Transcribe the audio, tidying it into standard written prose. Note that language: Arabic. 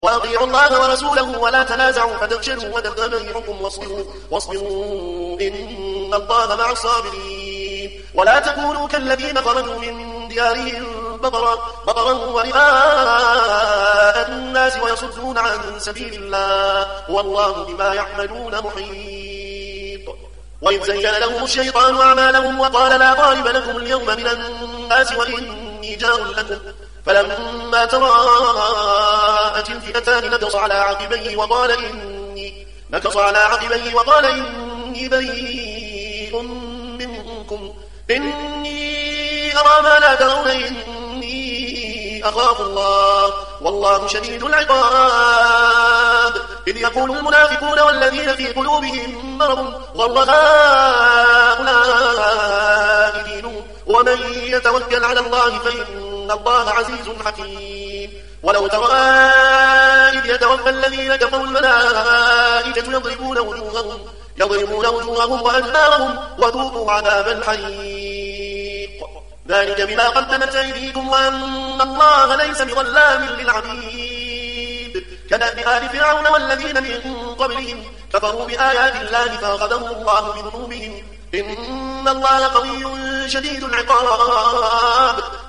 وأطيعوا الله ورسوله ولا تنازعوا فتفشلوا وتذهب ريحكم واصبروا إن الله مع الصابرين. ولا تكونوا كالذين خرجوا من ديارهم بطرا ورئاء الناس ويصدون عن سبيل الله والله بما يعملون محيط. وإذ زين لهم الشيطان أعمالهم وقال لا غالب لكم اليوم من الناس وإني جار لكم فلما تراءت الفئتان نكص على عقبيه وقال إني بريء منكم إني أرى ما لا ترون إني أخاف الله والله شديد العقاب. إذ يقول المنافقون والذين في قلوبهم مرض غر هؤلاء دينهم ومن يتوكل على الله فإن الله عزيز حكيم. ولو ترى إذ يتوفى الذين كفروا الملائكة يضربون وجوههم وأدبارهم وذوقوا عذاب الحريق ذلك بما قدمت أيديكم وأن الله ليس بظلام للعبيد. كدأب آل فرعون والذين من قبلهم كفروا بآيات الله فأخذهم الله بذنوبهم إن الله قوي شديد العقاب.